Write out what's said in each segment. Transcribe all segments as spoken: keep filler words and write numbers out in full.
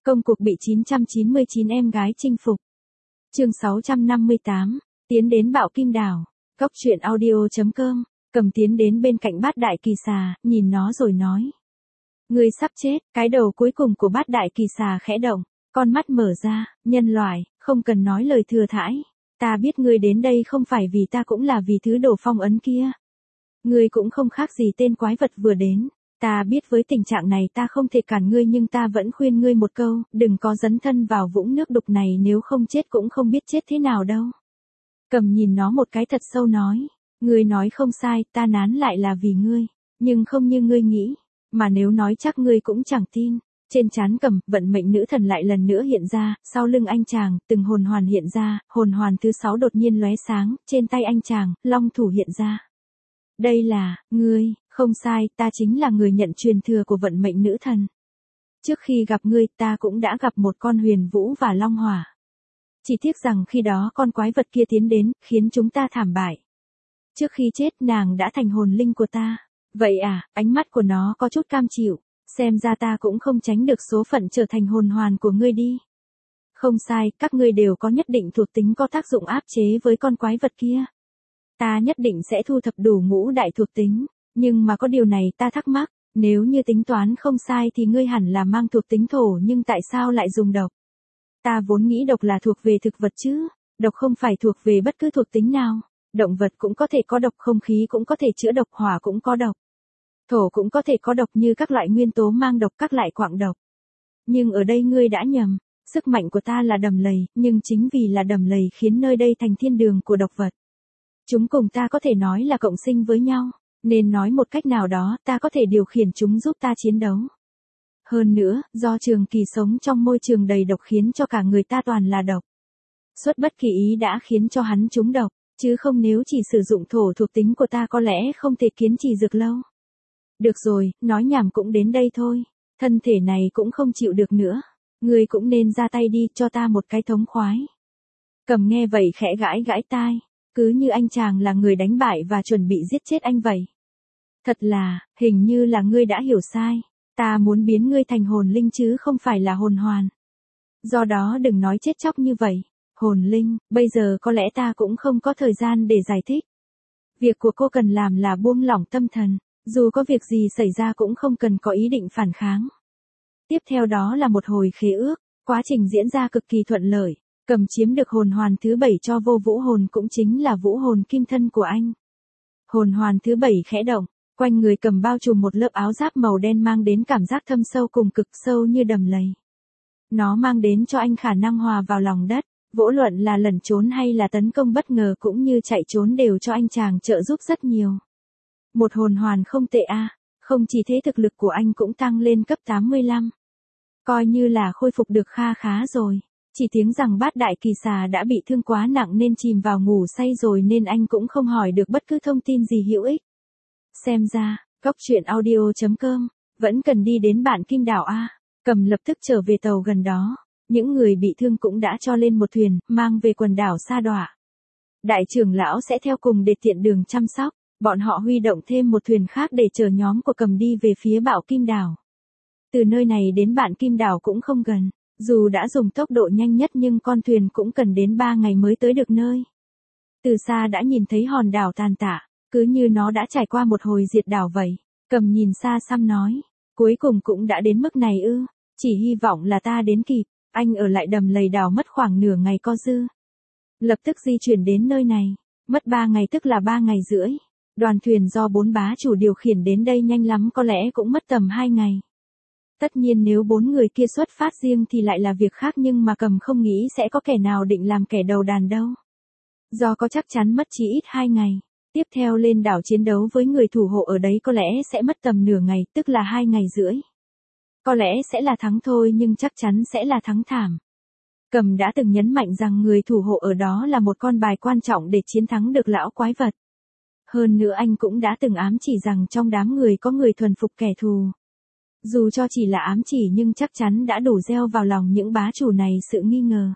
Công cuộc bị chín trăm chín mươi chín em gái chinh phục. Chương sáu trăm năm mươi tám, tiến đến Bạo Kim Đảo. Góc truyện audio chấm com, Cầm tiến đến bên cạnh Bát Đại Kỳ Xà, nhìn nó rồi nói: "Ngươi sắp chết." Cái đầu cuối cùng của Bát Đại Kỳ Xà khẽ động, con mắt mở ra: "Nhân loại, không cần nói lời thừa thãi. Ta biết ngươi đến đây không phải vì ta cũng là vì thứ đồ phong ấn kia. Ngươi cũng không khác gì tên quái vật vừa đến. Ta biết với tình trạng này ta không thể cản ngươi, nhưng ta vẫn khuyên ngươi một câu, đừng có dấn thân vào vũng nước đục này, nếu không chết cũng không biết chết thế nào đâu." Cầm nhìn nó một cái thật sâu nói: "Ngươi nói không sai, ta nán lại là vì ngươi, nhưng không như ngươi nghĩ, mà nếu nói chắc ngươi cũng chẳng tin." Trên trán Cầm, vận mệnh nữ thần lại lần nữa hiện ra, sau lưng anh chàng, từng hồn hoàn hiện ra, hồn hoàn thứ sáu đột nhiên lóe sáng, trên tay anh chàng, long thủ hiện ra. "Đây là, ngươi." "Không sai, ta chính là người nhận truyền thừa của vận mệnh nữ thần. Trước khi gặp ngươi, ta cũng đã gặp một con huyền vũ và long hỏa. Chỉ tiếc rằng khi đó con quái vật kia tiến đến, khiến chúng ta thảm bại. Trước khi chết nàng đã thành hồn linh của ta." "Vậy à?" Ánh mắt của nó có chút cam chịu. "Xem ra ta cũng không tránh được số phận trở thành hồn hoàn của ngươi đi." "Không sai, các ngươi đều có nhất định thuộc tính có tác dụng áp chế với con quái vật kia. Ta nhất định sẽ thu thập đủ ngũ đại thuộc tính. Nhưng mà có điều này ta thắc mắc, nếu như tính toán không sai thì ngươi hẳn là mang thuộc tính thổ, nhưng tại sao lại dùng độc?" "Ta vốn nghĩ độc là thuộc về thực vật chứ, độc không phải thuộc về bất cứ thuộc tính nào. Động vật cũng có thể có độc, không khí cũng có thể chữa độc, hỏa cũng có độc. Thổ cũng có thể có độc như các loại nguyên tố mang độc, các loại quặng độc. Nhưng ở đây ngươi đã nhầm, sức mạnh của ta là đầm lầy, nhưng chính vì là đầm lầy khiến nơi đây thành thiên đường của độc vật. Chúng cùng ta có thể nói là cộng sinh với nhau. Nên nói một cách nào đó, ta có thể điều khiển chúng giúp ta chiến đấu. Hơn nữa, do trường kỳ sống trong môi trường đầy độc khiến cho cả người ta toàn là độc. Xuất bất kỳ ý đã khiến cho hắn trúng độc, chứ không nếu chỉ sử dụng thổ thuộc tính của ta có lẽ không thể kiên trì được lâu." "Được rồi, nói nhảm cũng đến đây thôi. Thân thể này cũng không chịu được nữa. Ngươi cũng nên ra tay đi, cho ta một cái thống khoái." Cầm nghe vậy khẽ gãi gãi tai. Cứ như anh chàng là người đánh bại và chuẩn bị giết chết anh vậy. "Thật là, hình như là ngươi đã hiểu sai. Ta muốn biến ngươi thành hồn linh chứ không phải là hồn hoàn. Do đó đừng nói chết chóc như vậy. Hồn linh, bây giờ có lẽ ta cũng không có thời gian để giải thích. Việc của cô cần làm là buông lỏng tâm thần, dù có việc gì xảy ra cũng không cần có ý định phản kháng." Tiếp theo đó là một hồi khế ước, quá trình diễn ra cực kỳ thuận lợi. Cầm chiếm được hồn hoàn thứ bảy cho vô vũ hồn, cũng chính là vũ hồn kim thân của anh. Hồn hoàn thứ bảy khẽ động, quanh người Cầm bao trùm một lớp áo giáp màu đen mang đến cảm giác thâm sâu cùng cực sâu như đầm lầy. Nó mang đến cho anh khả năng hòa vào lòng đất, vô luận là lẩn trốn hay là tấn công bất ngờ cũng như chạy trốn đều cho anh chàng trợ giúp rất nhiều. Một hồn hoàn không tệ a, không chỉ thế thực lực của anh cũng tăng lên cấp tám mươi lăm. Coi như là khôi phục được kha khá rồi. Chỉ tiếng rằng Bát Đại Kỳ Xà đã bị thương quá nặng nên chìm vào ngủ say rồi, nên anh cũng không hỏi được bất cứ thông tin gì hữu ích. Xem ra, góc truyện audio chấm com, vẫn cần đi đến Bản Kim Đảo a. Cầm lập tức trở về tàu gần đó. Những người bị thương cũng đã cho lên một thuyền, mang về quần đảo Sa Đọa. Đại trưởng lão sẽ theo cùng để tiện đường chăm sóc. Bọn họ huy động thêm một thuyền khác để chờ nhóm của Cầm đi về phía Bạo Kim Đảo. Từ nơi này đến Bản Kim Đảo cũng không gần. Dù đã dùng tốc độ nhanh nhất nhưng con thuyền cũng cần đến ba ngày mới tới được nơi. Từ xa đã nhìn thấy hòn đảo tàn tạ, cứ như nó đã trải qua một hồi diệt đảo vậy. Cầm nhìn xa xăm nói: "Cuối cùng cũng đã đến mức này ư? Chỉ hy vọng là ta đến kịp." Anh ở lại đầm lầy đảo mất khoảng nửa ngày co dư. Lập tức di chuyển đến nơi này. Mất ba ngày tức là ba ngày rưỡi. Đoàn thuyền do bốn bá chủ điều khiển đến đây nhanh lắm có lẽ cũng mất tầm hai ngày. Tất nhiên nếu bốn người kia xuất phát riêng thì lại là việc khác, nhưng mà Cầm không nghĩ sẽ có kẻ nào định làm kẻ đầu đàn đâu. Do có chắc chắn mất chỉ ít hai ngày. Tiếp theo lên đảo chiến đấu với người thủ hộ ở đấy có lẽ sẽ mất tầm nửa ngày, tức là hai ngày rưỡi. Có lẽ sẽ là thắng thôi nhưng chắc chắn sẽ là thắng thảm. Cầm đã từng nhấn mạnh rằng người thủ hộ ở đó là một con bài quan trọng để chiến thắng được lão quái vật. Hơn nữa anh cũng đã từng ám chỉ rằng trong đám người có người thuần phục kẻ thù. Dù cho chỉ là ám chỉ nhưng chắc chắn đã đủ gieo vào lòng những bá chủ này sự nghi ngờ.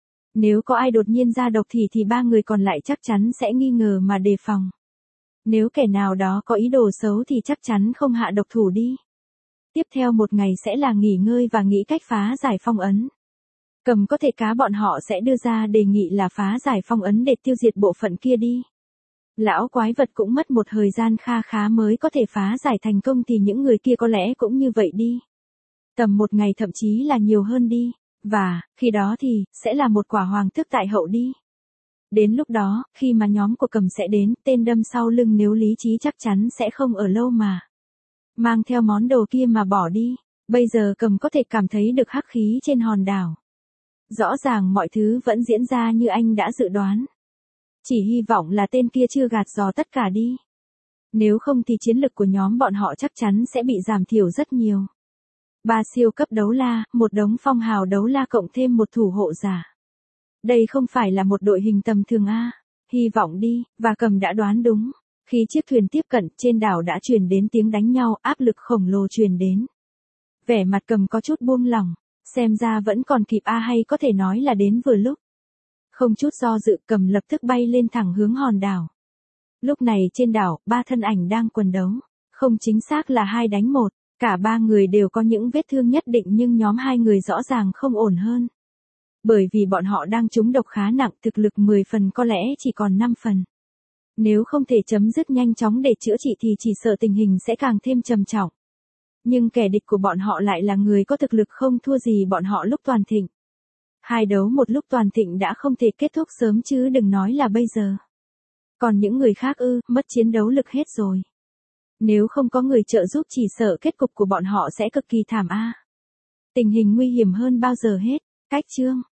Nếu có ai đột nhiên ra độc thì thì ba người còn lại chắc chắn sẽ nghi ngờ mà đề phòng. Nếu kẻ nào đó có ý đồ xấu thì chắc chắn không hạ độc thủ đi. Tiếp theo một ngày sẽ là nghỉ ngơi và nghĩ cách phá giải phong ấn. Cầm có thể cá bọn họ sẽ đưa ra đề nghị là phá giải phong ấn để tiêu diệt bộ phận kia đi. Lão quái vật cũng mất một thời gian kha khá mới có thể phá giải thành công thì những người kia có lẽ cũng như vậy đi. Tầm một ngày thậm chí là nhiều hơn đi. Và, khi đó thì, sẽ là một quả hoàng tước tại hậu đi. Đến lúc đó, khi mà nhóm của Cầm sẽ đến, tên đâm sau lưng nếu lý trí chắc chắn sẽ không ở lâu mà. Mang theo món đồ kia mà bỏ đi. Bây giờ Cầm có thể cảm thấy được hắc khí trên hòn đảo. Rõ ràng mọi thứ vẫn diễn ra như anh đã dự đoán. Chỉ hy vọng là tên kia chưa gạt dò tất cả đi. Nếu không thì chiến lực của nhóm bọn họ chắc chắn sẽ bị giảm thiểu rất nhiều. Ba siêu cấp đấu la, một đống phong hào đấu la cộng thêm một thủ hộ giả. Đây không phải là một đội hình tầm thường a. Hy vọng đi, và Cầm đã đoán đúng. Khi chiếc thuyền tiếp cận, trên đảo đã truyền đến tiếng đánh nhau, áp lực khổng lồ truyền đến. Vẻ mặt Cầm có chút buông lỏng, xem ra vẫn còn kịp a hay có thể nói là đến vừa lúc. Không chút do dự, Cầm lập tức bay lên thẳng hướng hòn đảo. Lúc này trên đảo, ba thân ảnh đang quần đấu. Không chính xác là hai đánh một. Cả ba người đều có những vết thương nhất định nhưng nhóm hai người rõ ràng không ổn hơn. Bởi vì bọn họ đang trúng độc khá nặng, thực lực mười phần có lẽ chỉ còn năm phần. Nếu không thể chấm dứt nhanh chóng để chữa trị thì chỉ sợ tình hình sẽ càng thêm trầm trọng. Nhưng kẻ địch của bọn họ lại là người có thực lực không thua gì bọn họ lúc toàn thịnh. Hai đấu một lúc toàn thịnh đã không thể kết thúc sớm chứ đừng nói là bây giờ. Còn những người khác ư, mất chiến đấu lực hết rồi. Nếu không có người trợ giúp chỉ sợ kết cục của bọn họ sẽ cực kỳ thảm a. Tình hình nguy hiểm hơn bao giờ hết. Cách chương